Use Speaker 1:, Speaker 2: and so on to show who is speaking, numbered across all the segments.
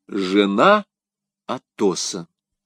Speaker 1: Жена Атоса.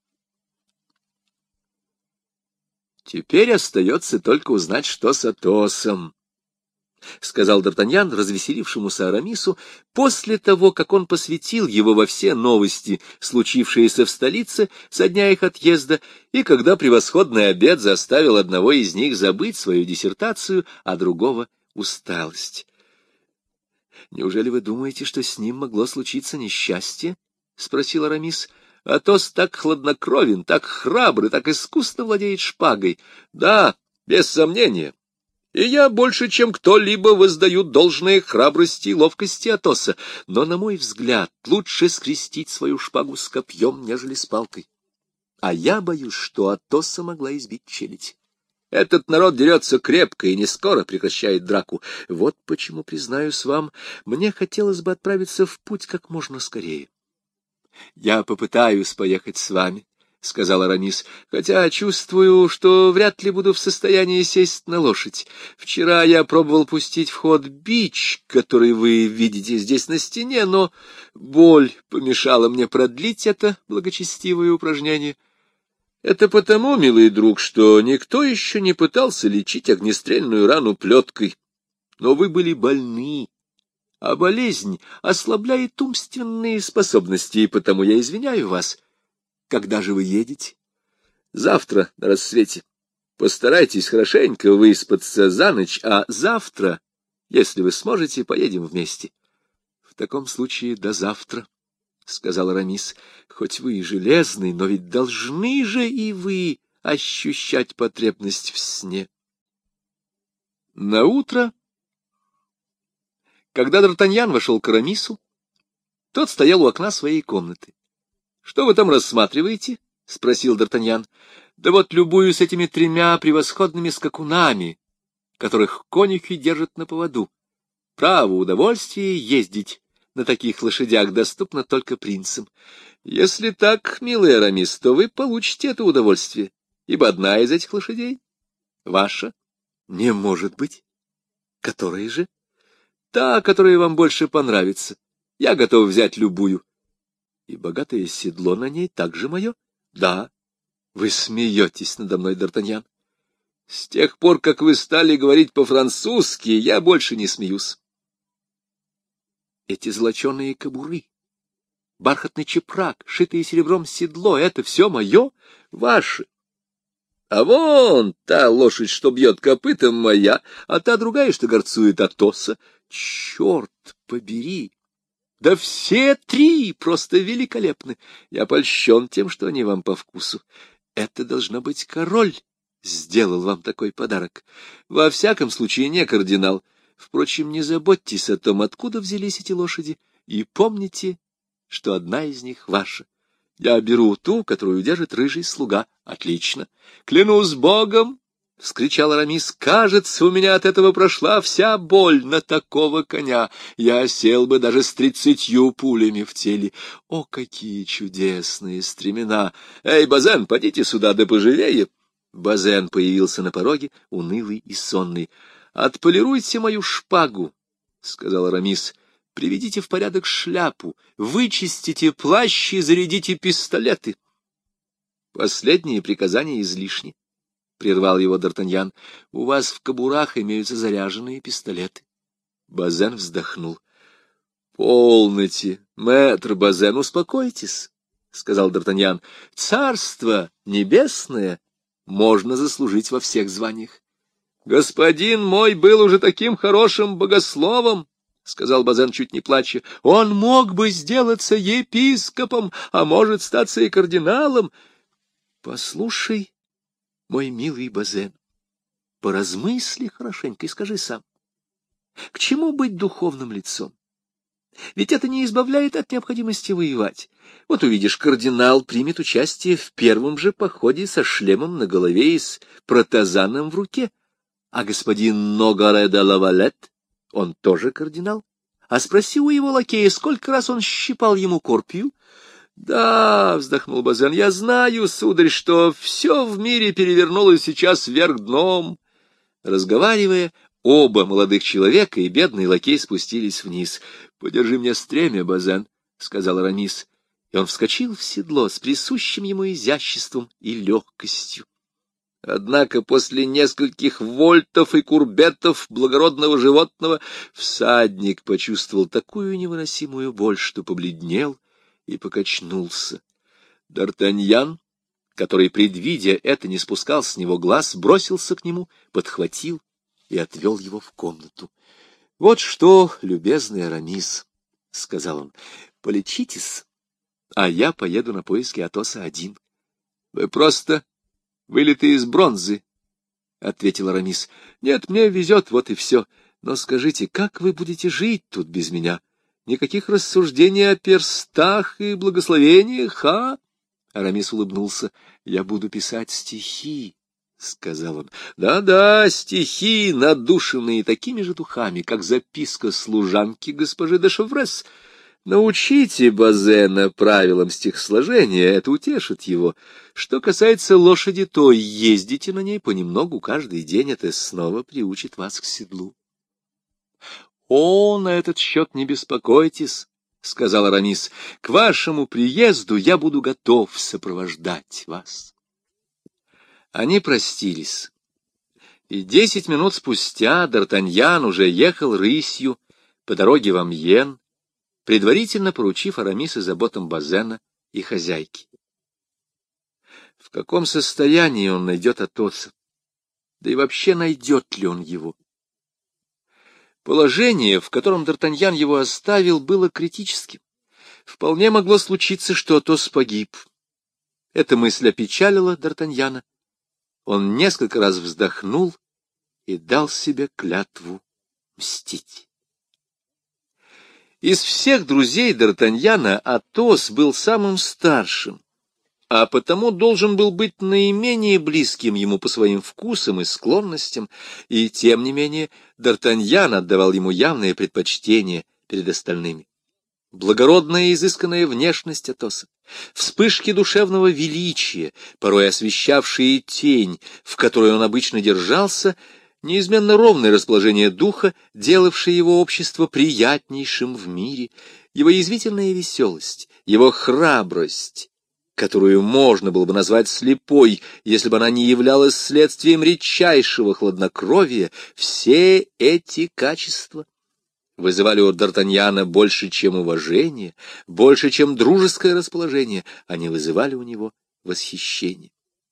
Speaker 1: «Теперь остается только узнать, что с Атосом», — сказал Д'Артаньян развеселившемуся Арамису после того, как он посвятил его во все новости, случившиеся в столице со дня их отъезда, и когда превосходный обед заставил одного из них забыть свою диссертацию, а другого — усталость. «Неужели вы думаете, что с ним могло случиться несчастье?» — спросил Арамис. «Атос так хладнокровен, так храбр и так искусно владеет шпагой». «Да, без сомнения. И я больше, чем кто-либо, воздаю должное храбрости и ловкости Атоса. Но, на мой взгляд, лучше скрестить свою шпагу с копьем, нежели с палкой. А я боюсь, что Атоса могла избить челядь. Этот народ дерется крепко и не скоро прекращает драку. Вот почему, признаюсь вам, мне хотелось бы отправиться в путь как можно скорее». «Я попытаюсь поехать с вами», — сказал Арамис, — «хотя чувствую, что вряд ли буду в состоянии сесть на лошадь. Вчера я пробовал пустить в ход бич, который вы видите здесь на стене, но боль помешала мне продлить это благочестивое упражнение. Это потому, милый друг, что никто еще не пытался лечить огнестрельную рану плеткой. Но вы были больны, а болезнь ослабляет умственные способности, и потому я извиняю вас. Когда же вы едете?» «Завтра на рассвете. Постарайтесь хорошенько выспаться за ночь, а завтра, если вы сможете, поедем вместе». «В таком случае до завтра», — сказал Арамис. «Хоть вы и железный, но ведь должны же и вы ощущать потребность в сне». Наутро, когда Д'Артаньян вошел к Арамису, тот стоял у окна своей комнаты. «Что вы там рассматриваете?» — спросил Д'Артаньян. «Да вот любуюсь этими тремя превосходными скакунами, которых конюхи держат на поводу. Право, удовольствие ездить на таких лошадях доступно только принцам. Если так, милый Арамис, то вы получите это удовольствие, ибо одна из этих лошадей ваша». «Не может быть. Которая же?» «Та, которая вам больше понравится. Я готов взять любую». «И богатое седло на ней также мое?» «Да». «Вы смеетесь надо мной, Д'Артаньян». «С тех пор, как вы стали говорить по-французски, я больше не смеюсь». «Эти золоченые кобуры, бархатный чепрак, шитое серебром седло — это все мое?» «Ваше. А вон та лошадь, что бьет копытом, моя, а та другая, что горцует, Атоса. Черт побери! Да все три просто великолепны. Я польщен тем, что они вам по вкусу. Это должно быть король сделал вам такой подарок. Во всяком случае, не кардинал. Впрочем, не заботьтесь о том, откуда взялись эти лошади, и помните, что одна из них ваша. Я беру ту, которую держит рыжий слуга. Отлично. Клянусь Богом, — вскричал Арамис, — кажется, у меня от этого прошла вся боль на такого коня. Я сел бы даже с 30 пулями в теле. О, какие чудесные стремена! Эй, Базен, подите сюда, да поживее. Базен появился на пороге, унылый и сонный. — Отполируйте мою шпагу, — сказал Арамис. — Приведите в порядок шляпу, вычистите плащ и зарядите пистолеты. — Последние приказания излишни, — прервал его Д'Артаньян. — У вас в кобурах имеются заряженные пистолеты. Базен вздохнул. — Полноте, мэтр Базен, успокойтесь, — сказал Д'Артаньян. — Царство небесное можно заслужить во всех званиях. — Господин мой был уже таким хорошим богословом, — сказал Базен, чуть не плача. — Он мог бы сделаться епископом, а может статься и кардиналом. — Послушай, мой милый Базен, поразмысли хорошенько и скажи сам, к чему быть духовным лицом? Ведь это не избавляет от необходимости воевать. Вот увидишь, кардинал примет участие в первом же походе со шлемом на голове и с протазаном в руке. А господин Ногаре де Лавалет, он тоже кардинал. А спроси у его лакея, сколько раз он щипал ему корпию. — Да, — вздохнул Базен, — я знаю, сударь, что все в мире перевернулось сейчас вверх дном. Разговаривая, оба молодых человека и бедный лакей спустились вниз. — Подержи мне стремя, Базен, — сказал Арамис. и он вскочил в седло с присущим ему изяществом и легкостью. Однако после нескольких вольтов и курбетов благородного животного всадник почувствовал такую невыносимую боль, что побледнел и покачнулся. Д'Артаньян, который, предвидя это, не спускал с него глаз, бросился к нему, подхватил и отвел его в комнату. — Вот что, любезный Арамис, — сказал он, — полечитесь, а я поеду на поиски Атоса один. — Вы просто вылиты из бронзы, — ответил Арамис. — Нет, мне везет, вот и все. Но скажите, как вы будете жить тут без меня? Никаких рассуждений о перстах и благословениях, а? Арамис улыбнулся. — Я буду писать стихи, — сказал он. — Да-да, стихи, надушенные такими же духами, как записка служанки госпожи де Шеврес. Научите Базена правилам стихосложения, это утешит его. Что касается лошади, то ездите на ней понемногу каждый день, это снова приучит вас к седлу. — О, на этот счет не беспокойтесь, — сказал Арамис. — К вашему приезду я буду готов сопровождать вас. Они простились, и 10 минут спустя Д'Артаньян уже ехал рысью по дороге в Амьен, предварительно поручив Арамиса заботам Базена и хозяйки. В каком состоянии он найдет Атоса? Да и вообще найдет ли он его? Положение, в котором Д'Артаньян его оставил, было критическим. Вполне могло случиться, что Атос погиб. Эта мысль опечалила Д'Артаньяна. Он несколько раз вздохнул и дал себе клятву мстить. Из всех друзей Д'Артаньяна Атос был самым старшим, а потому должен был быть наименее близким ему по своим вкусам и склонностям, и, тем не менее, Д'Артаньян отдавал ему явное предпочтение перед остальными. Благородная и изысканная внешность Атоса, вспышки душевного величия, порой освещавшие тень, в которой он обычно держался, неизменно ровное расположение духа, делавшее его общество приятнейшим в мире, его язвительная веселость, его храбрость, которую можно было бы назвать слепой, если бы она не являлась следствием редчайшего хладнокровия, все эти качества вызывали у Д'Артаньяна больше, чем уважение, больше, чем дружеское расположение, они вызывали у него восхищение.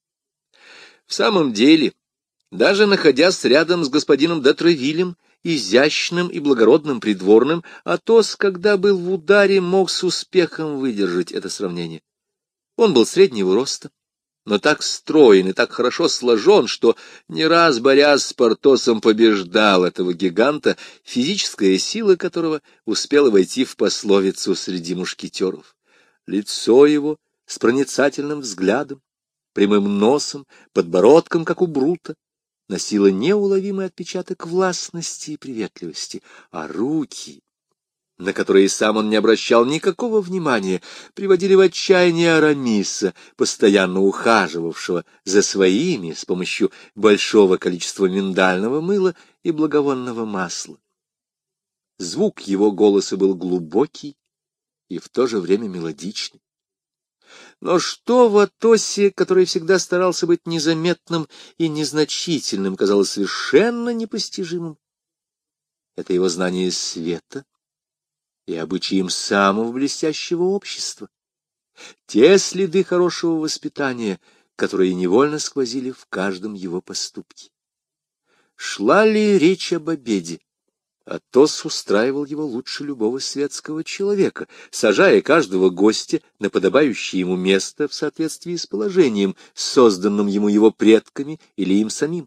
Speaker 1: В самом деле, даже находясь рядом с господином де Тревилем, изящным и благородным придворным, Атос, когда был в ударе, мог с успехом выдержать это сравнение. Он был среднего роста, но так строен и так хорошо сложен, что, не раз борясь с Портосом, побеждал этого гиганта, физическая сила которого успела войти в пословицу среди мушкетеров. Лицо его с проницательным взглядом, прямым носом, подбородком, как у Брута, носило неуловимый отпечаток властности и приветливости, а руки, на которые сам он не обращал никакого внимания, приводили в отчаяние Арамиса, постоянно ухаживавшего за своими с помощью большого количества миндального мыла и благовонного масла. Звук его голоса был глубокий и в то же время мелодичный. Но что в Атосе, который всегда старался быть незаметным и незначительным, казалось совершенно непостижимым? Это его знание света и обычаям самого блестящего общества, те следы хорошего воспитания, которые невольно сквозили в каждом его поступке. Шла ли речь об обеде? Атос устраивал его лучше любого светского человека, сажая каждого гостя на подобающее ему место в соответствии с положением, созданным ему его предками или им самим.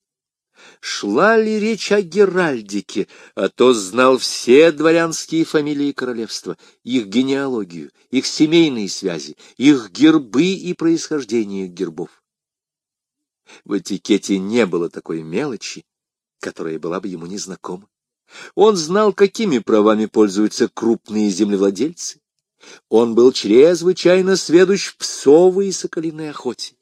Speaker 1: Шла ли речь о геральдике? Атос знал все дворянские фамилии королевства, их генеалогию, их семейные связи, их гербы и происхождение гербов. В этикете не было такой мелочи, которая была бы ему незнакома. Он знал, какими правами пользуются крупные землевладельцы. Он был чрезвычайно сведущ в псовой и соколиной охоте.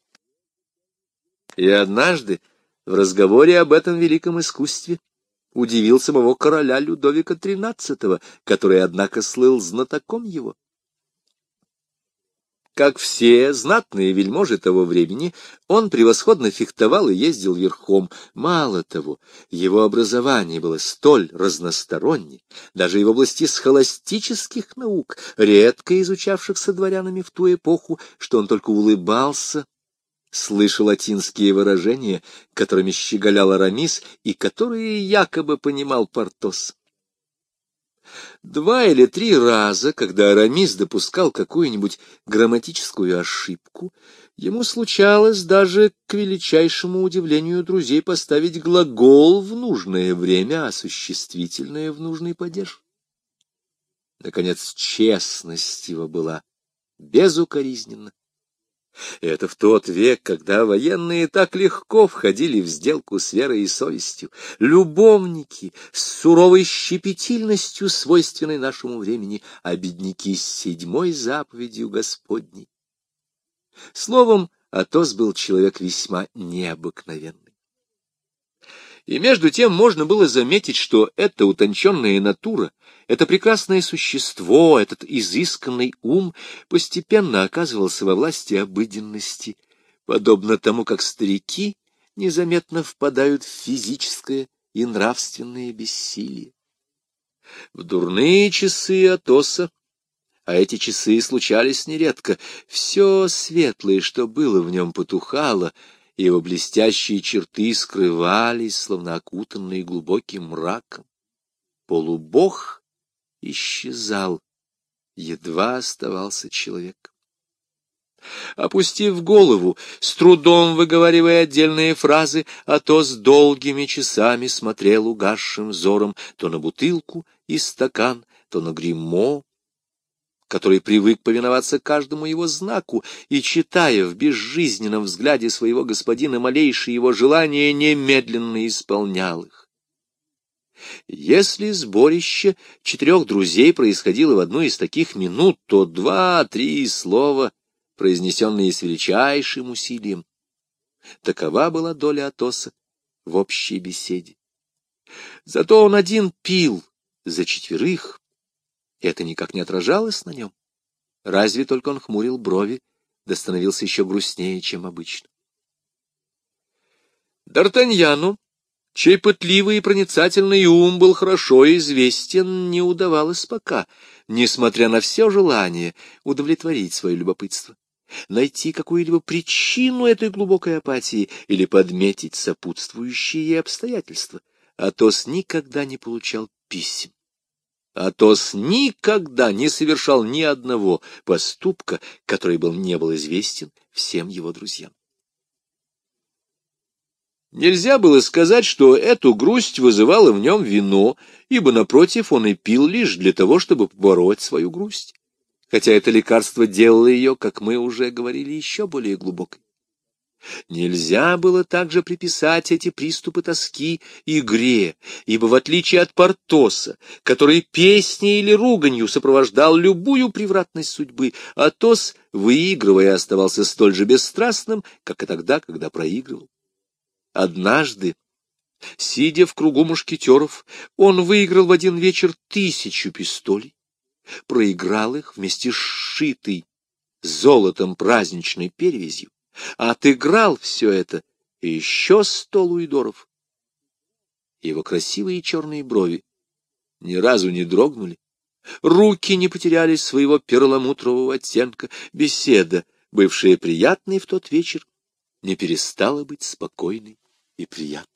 Speaker 1: И однажды, в разговоре об этом великом искусстве, удивил самого короля Людовика XIII, который, однако, слыл знатоком его. Как все знатные вельможи того времени, он превосходно фехтовал и ездил верхом. Мало того, его образование было столь разносторонне, даже и в области схоластических наук, редко изучавшихся дворянами в ту эпоху, что он только улыбался, слыша латинские выражения, которыми щеголял Арамис и которые якобы понимал Портос. 2 или 3 раза, когда Арамис допускал какую-нибудь грамматическую ошибку, ему случалось даже, к величайшему удивлению друзей, поставить глагол в нужное время, а существительное в нужный падеж. Наконец, честность его была безукоризненна. Это в тот век, когда военные так легко входили в сделку с верой и совестью, любовники с суровой щепетильностью, свойственной нашему времени, а бедняки с 7-й заповедью Господней. Словом, Атос был человек весьма необыкновенный. И между тем можно было заметить, что эта утонченная натура, это прекрасное существо, этот изысканный ум постепенно оказывался во власти обыденности, подобно тому, как старики незаметно впадают в физическое и нравственное бессилие. В дурные часы Атоса, а эти часы случались нередко, все светлое, что было в нем, потухало, и его блестящие черты скрывались, словно окутанные глубоким мраком. Полубог исчезал, едва оставался человек. Опустив голову, с трудом выговаривая отдельные фразы, Атос долгими часами смотрел угасшим взором то на бутылку и стакан, то на гриммо, который привык повиноваться каждому его знаку, и, читая в безжизненном взгляде своего господина малейшие его желания, немедленно исполнял их. Если сборище 4 друзей происходило в одну из таких минут, то 2-3 слова, произнесенные с величайшим усилием, такова была доля Атоса в общей беседе. Зато он один пил за 4, это никак не отражалось на нем. Разве только он хмурил брови, да становился еще грустнее, чем обычно. Д'Артаньяну, чей пытливый и проницательный ум был хорошо известен, не удавалось пока, несмотря на все желание, удовлетворить свое любопытство, найти какую-либо причину этой глубокой апатии или подметить сопутствующие ей обстоятельства. Атос никогда не получал писем. Атос никогда не совершал ни одного поступка, который не был известен всем его друзьям. Нельзя было сказать, что эту грусть вызывало в нем вино, ибо, напротив, он и пил лишь для того, чтобы побороть свою грусть, хотя это лекарство делало ее, как мы уже говорили, еще более глубокой. Нельзя было также приписать эти приступы тоски игре, ибо в отличие от Портоса, который песней или руганью сопровождал любую превратность судьбы, Атос, выигрывая, оставался столь же бесстрастным, как и тогда, когда проигрывал. Однажды, сидя в кругу мушкетеров, он выиграл в один вечер 1000 пистолей, проиграл их вместе с сшитой золотом праздничной перевязью, отыграл все это и еще 100 луидоров. Его красивые черные брови ни разу не дрогнули, руки не потеряли своего перламутрового оттенка, беседа, бывшая приятной в тот вечер, не перестала быть спокойной и приятной.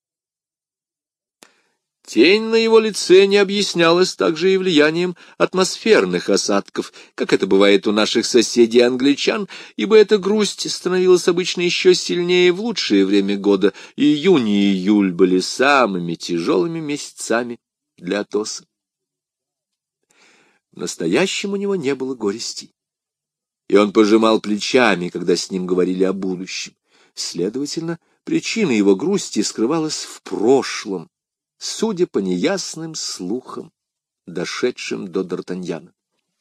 Speaker 1: Тень на его лице не объяснялась также и влиянием атмосферных осадков, как это бывает у наших соседей-англичан, ибо эта грусть становилась обычно еще сильнее в лучшее время года. Июнь и июль были самыми тяжелыми месяцами для Атоса. В настоящем у него не было горестей, и он пожимал плечами, когда с ним говорили о будущем. Следовательно, причина его грусти скрывалась в прошлом, судя по неясным слухам, дошедшим до Д'Артаньяна.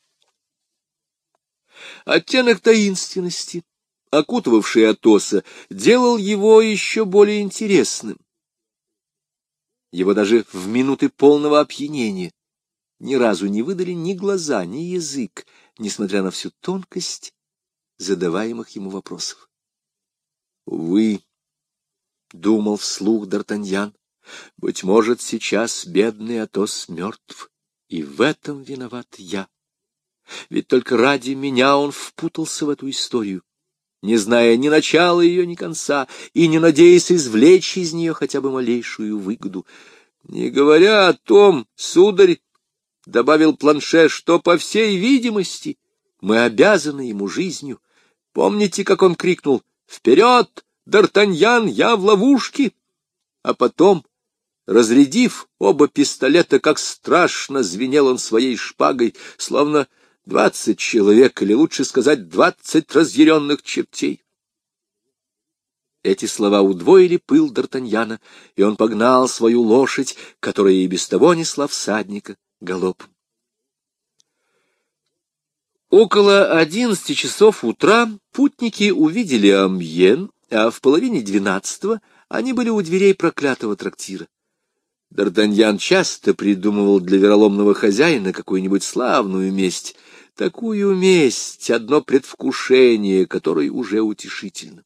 Speaker 1: Оттенок таинственности, окутывавший Атоса, делал его еще более интересным. Его даже в минуты полного опьянения ни разу не выдали ни глаза, ни язык, несмотря на всю тонкость задаваемых ему вопросов. «Увы», — думал вслух Д'Артаньян, — «быть может, сейчас бедный Атос мертв, и в этом виноват я. Ведь только ради меня он впутался в эту историю, не зная ни начала ее, ни конца, и не надеясь извлечь из нее хотя бы малейшую выгоду. Не говоря о том, сударь, — добавил Планше, — что, по всей видимости, мы обязаны ему жизнью. Помните, как он крикнул: «Вперед, Д'Артаньян, я в ловушке!» А потом, разрядив оба пистолета, как страшно звенел он своей шпагой, словно 20 человек, или лучше сказать, 20 разъяренных чертей. Эти слова удвоили пыл Д'Артаньяна, и он погнал свою лошадь, которая и без того несла всадника галопом. Около 11 часов утра путники увидели Амьен, а в половине 12 они были у дверей проклятого трактира. Д'Артаньян часто придумывал для вероломного хозяина какую-нибудь славную месть. Такую месть — одно предвкушение, которое уже утешительно.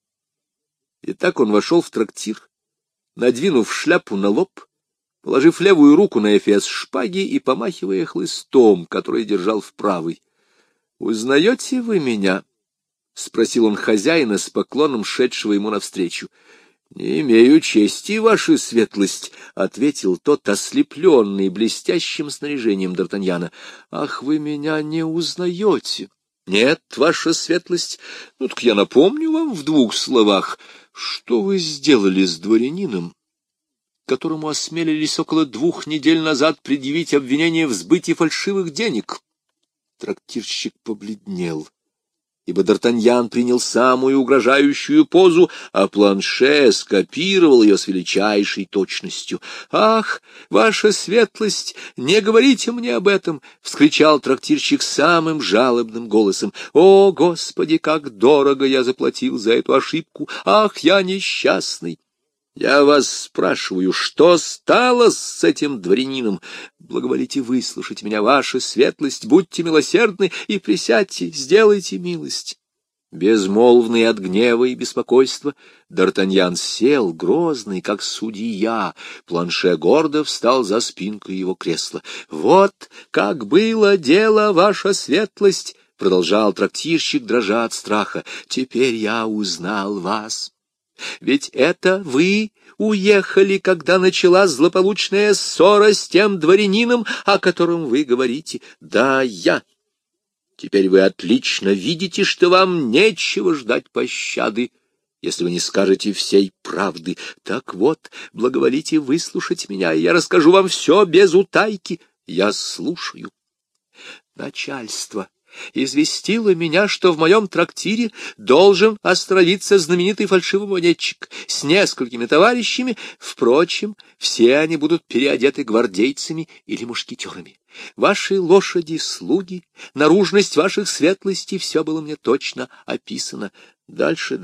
Speaker 1: Итак, он вошел в трактир, надвинув шляпу на лоб, положив левую руку на эфес шпаги и помахивая хлыстом, который держал в правой. — Узнаете вы меня? — спросил он хозяина с поклоном, шедшего ему навстречу. — Не имею чести, ваша светлость, — ответил тот, ослепленный блестящим снаряжением Д'Артаньяна. — Ах, вы меня не узнаете? — Нет, ваша светлость. Ну так я напомню вам в 2 словах, что вы сделали с дворянином, которому осмелились около 2 недель назад предъявить обвинение в сбытии фальшивых денег. Трактирщик побледнел, ибо Д'Артаньян принял самую угрожающую позу, а Планше скопировал ее с величайшей точностью. — Ах, ваша светлость, не говорите мне об этом! — вскричал трактирщик самым жалобным голосом. — О, Господи, как дорого я заплатил за эту ошибку! Ах, я несчастный! Я вас спрашиваю, что стало с этим дворянином? Благоволите выслушать меня, ваша светлость, будьте милосердны и присядьте, сделайте милость. Безмолвный от гнева и беспокойства, Д'Артаньян сел, грозный, как судья. Планше гордо встал за спинкой его кресла. — Вот как было дело, ваша светлость! — продолжал трактирщик, дрожа от страха. — Теперь я узнал вас. Ведь это вы уехали, когда началась злополучная ссора с тем дворянином, о котором вы говорите. Да, я. Теперь вы отлично видите, что вам нечего ждать пощады, если вы не скажете всей правды. Так вот, благоволите выслушать меня, и я расскажу вам все без утайки. Я слушаю. Начальство известило меня, что в моем трактире должен остановиться знаменитый фальшивомонетчик с несколькими товарищами. Впрочем, все они будут переодеты гвардейцами или мушкетерами. Ваши лошади, слуги, наружность ваших светлостей — все было мне точно описано. Дальше.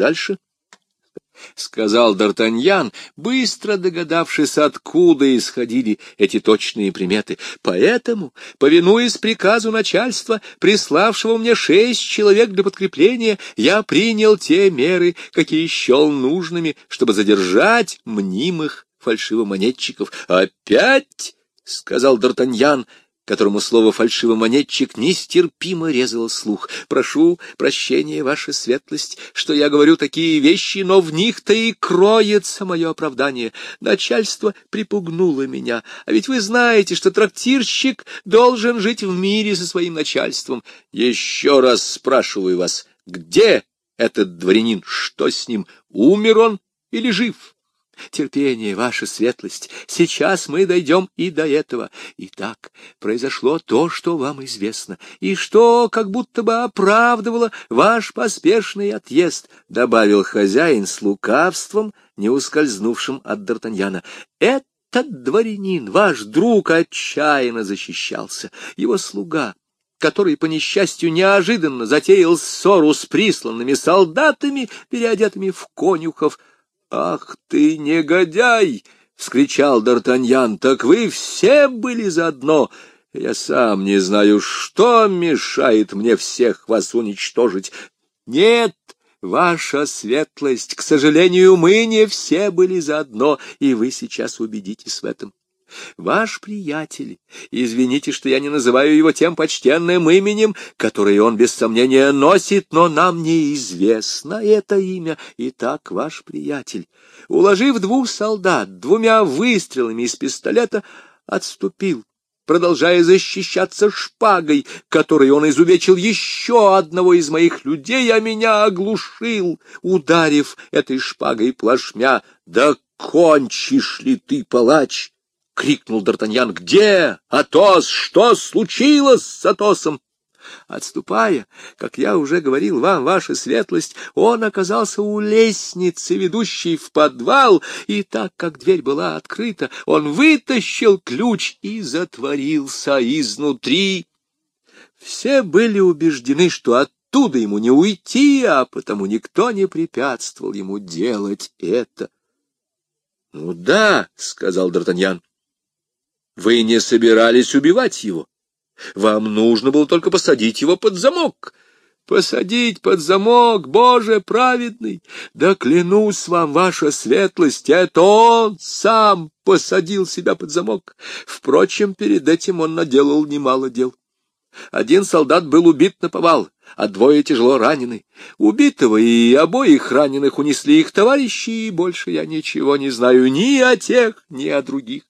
Speaker 1: — сказал Д'Артаньян, быстро догадавшись, откуда исходили эти точные приметы. — Поэтому, повинуясь приказу начальства, приславшего мне 6 человек для подкрепления, я принял те меры, какие счел нужными, чтобы задержать мнимых фальшивомонетчиков. — Опять? — сказал Д'Артаньян, которому слово «фальшивомонетчик» нестерпимо резало слух. — Прошу прощения, ваша светлость, что я говорю такие вещи, но в них-то и кроется мое оправдание. Начальство припугнуло меня, а ведь вы знаете, что трактирщик должен жить в мире со своим начальством. Еще раз спрашиваю вас, где этот дворянин, что с ним, умер он или жив? Терпение, ваша светлость, сейчас мы дойдем и до этого. Итак, произошло то, что вам известно, и что как будто бы оправдывало ваш поспешный отъезд, — добавил хозяин с лукавством, не ускользнувшим от Д'Артаньяна. Этот дворянин, ваш друг, отчаянно защищался. Его слуга, который, по несчастью, неожиданно затеял ссору с присланными солдатами, переодетыми в конюхов. — Ах ты, негодяй! — вскричал Д'Артаньян. — Так вы все были заодно! Я сам не знаю, что мешает мне всех вас уничтожить. Нет, ваша светлость, к сожалению, мы не все были заодно, и вы сейчас убедитесь в этом. Ваш приятель, извините, что я не называю его тем почтенным именем, которое он без сомнения носит, но нам неизвестно это имя. Итак, ваш приятель, уложив 2 солдат 2 выстрелами из пистолета, отступил, продолжая защищаться шпагой, которой он изувечил еще одного из моих людей, а меня оглушил, ударив этой шпагой плашмя. «Да кончишь ли ты, палач?» — крикнул Д'Артаньян. «Где Атос? Что случилось с Атосом?» Отступая, как я уже говорил вам, ваша светлость, он оказался у лестницы, ведущей в подвал, и так как дверь была открыта, он вытащил ключ и затворился изнутри. Все были убеждены, что оттуда ему не уйти, а потому никто не препятствовал ему делать это. — Ну да, — сказал Д'Артаньян, — вы не собирались убивать его. Вам нужно было только посадить его под замок. Посадить под замок, Боже праведный! Да клянусь вам, ваша светлость, это он сам посадил себя под замок. Впрочем, перед этим он наделал немало дел. 1 солдат был убит наповал, а 2 тяжело ранены. Убитого и обоих раненых унесли их товарищи, и больше я ничего не знаю ни о тех, ни о других.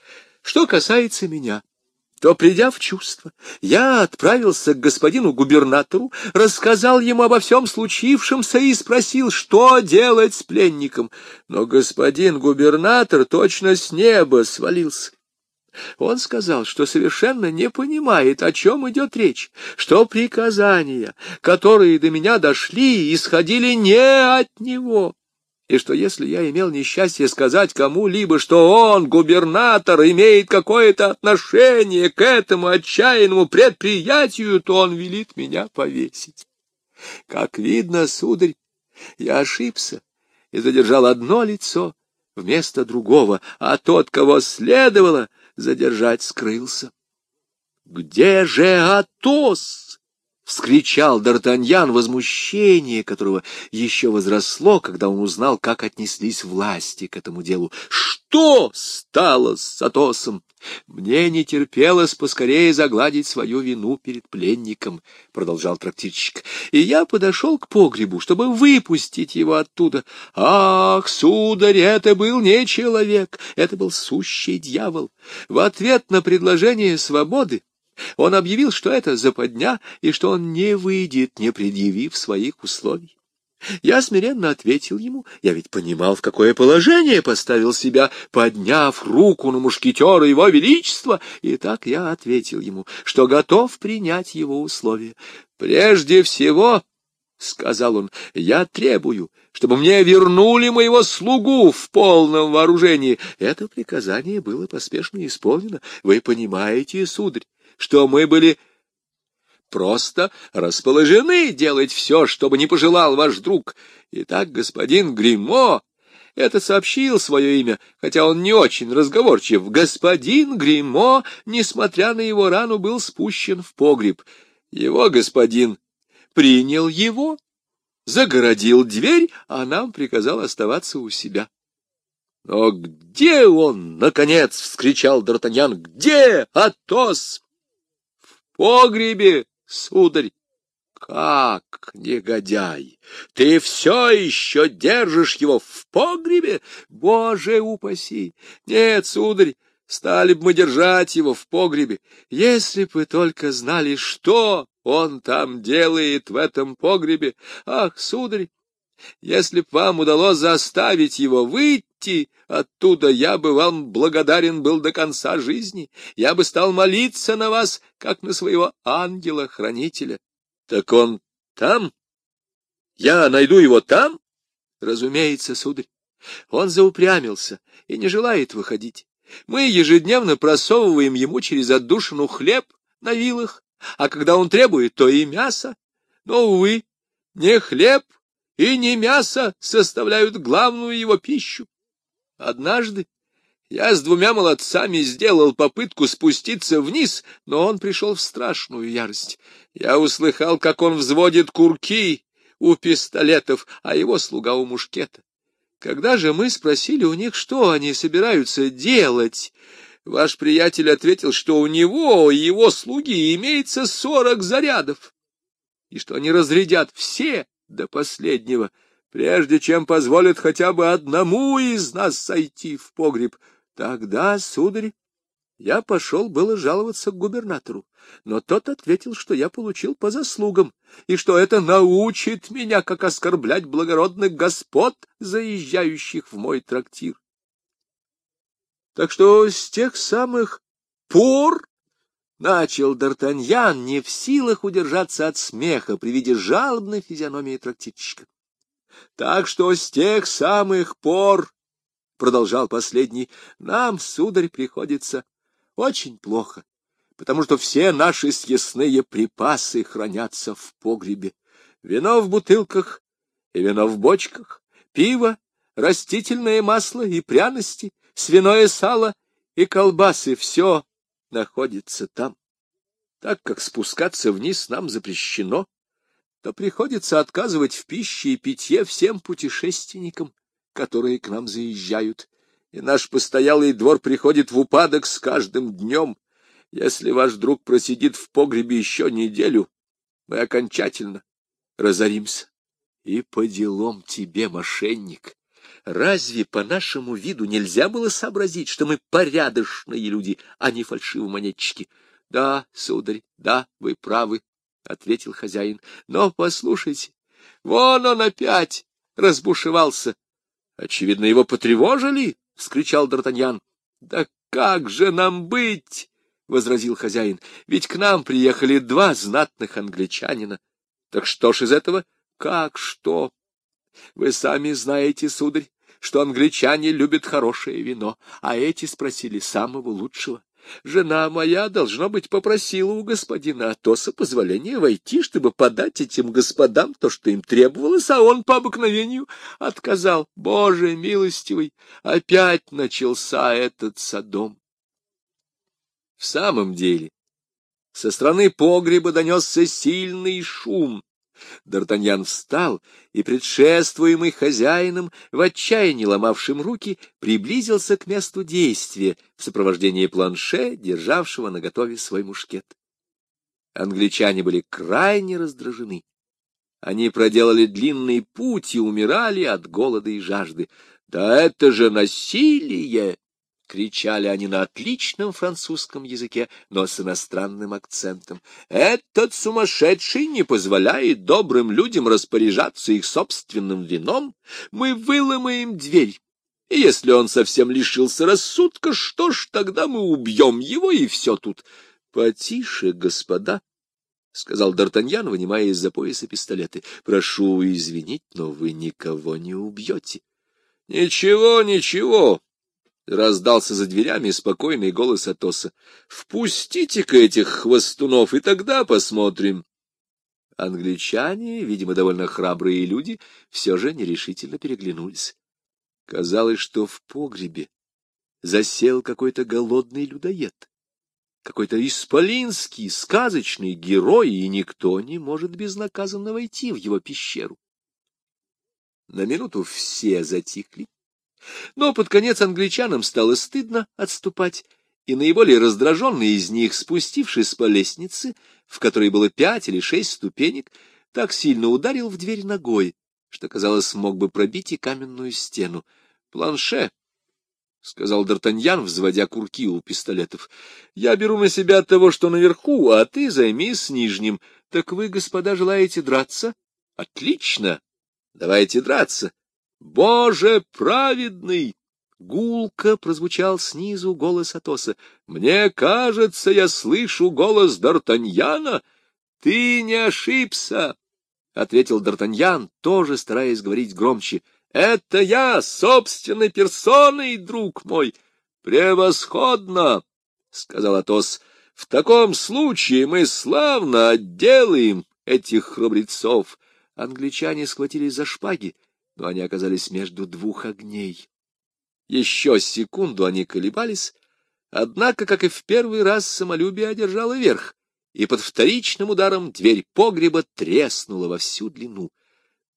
Speaker 1: Что касается меня, то, придя в чувство, я отправился к господину губернатору, рассказал ему обо всем случившемся и спросил, что делать с пленником. Но господин губернатор точно с неба свалился. Он сказал, что совершенно не понимает, о чем идет речь, что приказания, которые до меня дошли, исходили не от него, и что если я имел несчастье сказать кому-либо, что он, губернатор, имеет какое-то отношение к этому отчаянному предприятию, то он велит меня повесить. Как видно, сударь, я ошибся и задержал одно лицо вместо другого, а тот, кого следовало задержать, скрылся. — Где же Атос? — вскричал Д'Артаньян, возмущение которого еще возросло, когда он узнал, как отнеслись власти к этому делу. — Что стало с Атосом? Мне не терпелось поскорее загладить свою вину перед пленником, — продолжал трактирщик, — и я подошел к погребу, чтобы выпустить его оттуда. Ах, сударь, это был не человек, это был сущий дьявол. В ответ на предложение свободы он объявил, что это западня, и что он не выйдет, не предъявив своих условий. Я смиренно ответил ему, я ведь понимал, в какое положение поставил себя, подняв руку на мушкетера его величества, и так я ответил ему, что готов принять его условия. «Прежде всего, — сказал он, — я требую, чтобы мне вернули моего слугу в полном вооружении». Это приказание было поспешно исполнено. Вы понимаете, сударь, что мы были просто расположены делать все, что бы ни пожелал ваш друг. Итак, господин Гримо, это сообщил свое имя, хотя он не очень разговорчив. Господин Гримо, несмотря на его рану, был спущен в погреб. Его господин принял его, загородил дверь, а нам приказал оставаться у себя. — Но где он, наконец? — вскричал Д'Артаньян. — Где Атос? — В погребе, сударь. — Как, негодяй, ты все еще держишь его в погребе? Боже упаси! Нет, сударь, стали бы мы держать его в погребе, если бы вы только знали, что он там делает в этом погребе. Ах, сударь, если б вам удалось заставить его выйти оттуда, я бы вам благодарен был до конца жизни. Я бы стал молиться на вас, как на своего ангела-хранителя. Так он там? Я найду его там? Разумеется, сударь. Он заупрямился и не желает выходить. Мы ежедневно просовываем ему через отдушину хлеб на вилах, а когда он требует, то и мясо. Но, увы, не хлеб и не мясо составляют главную его пищу. Однажды я с 2 молодцами сделал попытку спуститься вниз, но он пришел в страшную ярость. Я услыхал, как он взводит курки, у пистолетов, а его слуга у мушкета. Когда же мы спросили у них, что они собираются делать, ваш приятель ответил, что у него и его слуги имеется 40 зарядов, и что они разрядят все до последнего, прежде чем позволят хотя бы одному из нас сойти в погреб. Тогда, сударь, я пошел было жаловаться к губернатору, но тот ответил, что я получил по заслугам, и что это научит меня, как оскорблять благородных господ, заезжающих в мой трактир. Так что с тех самых пор начал Д'Артаньян, не в силах удержаться от смеха при виде жалобной физиономии трактирщика. Так что с тех самых пор, — продолжал последний, — нам, сударь, приходится очень плохо, потому что все наши съестные припасы хранятся в погребе. Вино в бутылках и вино в бочках, пиво, растительное масло и пряности, свиное сало и колбасы — все находится там. Так как спускаться вниз нам запрещено, то приходится отказывать в пище и питье всем путешественникам, которые к нам заезжают, и наш постоялый двор приходит в упадок с каждым днем. Если ваш друг просидит в погребе еще неделю, мы окончательно разоримся. И по делам тебе, мошенник! Разве по нашему виду нельзя было сообразить, что мы порядочные люди, а не фальшивомонетчики? — Да, сударь, да, вы правы, — ответил хозяин. — Но послушайте, вон он опять разбушевался. — Очевидно, его потревожили, — вскричал Д'Артаньян. — Да как же нам быть? — возразил хозяин. — Ведь к нам приехали 2 знатных англичанина. Так что ж из этого? — Как что? Вы сами знаете, сударь, что англичане любят хорошее вино, а эти спросили самого лучшего. Жена моя, должно быть, попросила у господина Атоса позволения войти, чтобы подать этим господам то, что им требовалось, а он по обыкновению отказал. Боже милостивый, опять начался этот содом. В самом деле, со стороны погреба донесся сильный шум. Д'Артаньян встал и, предшествуемый хозяином, в отчаянии ломавшим руки, приблизился к месту действия в сопровождении Планше, державшего наготове свой мушкет. Англичане были крайне раздражены. Они проделали длинный путь и умирали от голода и жажды. «Да это же насилие!» — кричали они на отличном французском языке, но с иностранным акцентом. «Этот сумасшедший не позволяет добрым людям распоряжаться их собственным вином. Мы выломаем дверь, и если он совсем лишился рассудка, что ж, тогда мы убьем его, и все тут». «Потише, господа», — сказал Д'Артаньян, вынимая из-за пояса пистолеты. — Прошу извинить, но вы никого не убьете. — Ничего, ничего, — раздался за дверями спокойный голос Атоса. — Впустите-ка этих хвостунов, и тогда посмотрим. Англичане, видимо, довольно храбрые люди, все же нерешительно переглянулись. Казалось, что в погребе засел какой-то голодный людоед, какой-то исполинский, сказочный герой, и никто не может безнаказанно войти в его пещеру. На минуту все затихли, но под конец англичанам стало стыдно отступать, и наиболее раздраженный из них, спустившись по лестнице, в которой было 5 или 6 ступенек, так сильно ударил в дверь ногой, что, казалось, мог бы пробить и каменную стену. «Планше», — сказал Д'Артаньян, взводя курки у пистолетов, — «я беру на себя от того, что наверху, а ты займись с нижним. Так вы, господа, желаете драться? Отлично! Давайте драться. Боже праведный!» Гулко прозвучал снизу голос Атоса. «Мне кажется, я слышу голос Д'Артаньяна». «Ты не ошибся», — ответил Д'Артаньян, тоже стараясь говорить громче. «Это я, собственной персоной, друг мой». «Превосходно», — сказал Атос. «В таком случае мы славно отделаем этих храбрецов». Англичане схватились за шпаги, но они оказались между 2 огней. Еще секунду они колебались, однако, как и в первый раз, самолюбие одержало верх, и под вторичным ударом дверь погреба треснула во всю длину.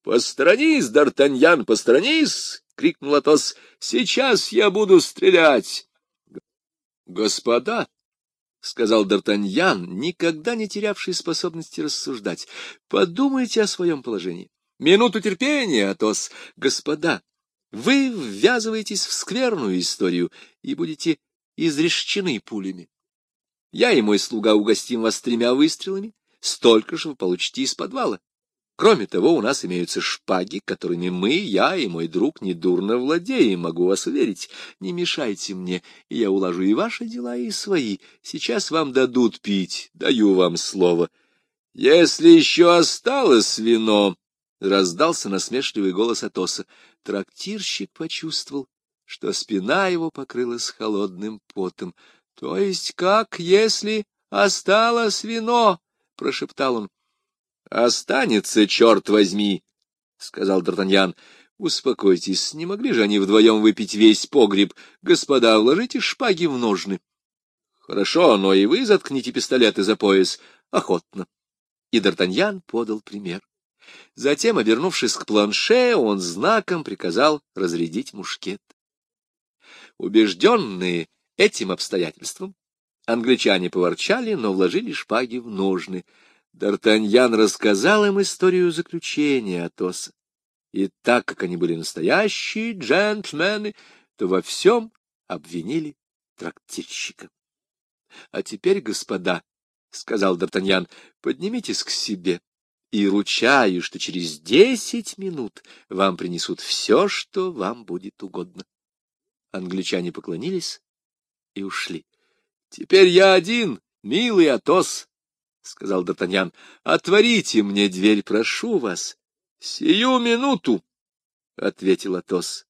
Speaker 1: Посторонись, Д'Артаньян, посторонись! — крикнул Атос. — Сейчас я буду стрелять. — Господа, — сказал Д'Артаньян, никогда не терявший способности рассуждать, — подумайте о своем положении. Минуту терпения, Атос. Господа, вы ввязываетесь в скверную историю и будете изрешчены пулями. Я и мой слуга угостим вас 3 выстрелами, столько же вы получите из подвала. Кроме того, у нас имеются шпаги, которыми мы, я и мой друг, недурно владеем, могу вас уверить. Не мешайте мне, и я улажу и ваши дела, и свои. Сейчас вам дадут пить, даю вам слово. Если еще осталось вино, — раздался насмешливый голос Атоса. Трактирщик почувствовал, что спина его покрылась холодным потом. — То есть как, если осталось вино? — прошептал он. — Останется, черт возьми, — сказал Д'Артаньян. — Успокойтесь, не могли же они вдвоем выпить весь погреб? Господа, вложите шпаги в ножны. — Хорошо, но и вы заткните пистолеты за пояс. — Охотно. И Д'Артаньян подал пример. Затем, обернувшись к планше, он знаком приказал разрядить мушкет. Убежденные этим обстоятельством, англичане поворчали, но вложили шпаги в ножны. Д'Артаньян рассказал им историю заключения Атоса. И так как они были настоящие джентльмены, то во всем обвинили трактирщика. — А теперь, господа, — сказал Д'Артаньян, — поднимитесь к себе, и ручаю, что через 10 минут вам принесут все, что вам будет угодно. Англичане поклонились и ушли. — Теперь я один, милый Атос, — сказал Д'Артаньян. — Отворите мне дверь, прошу вас. — Сию минуту, — ответил Атос.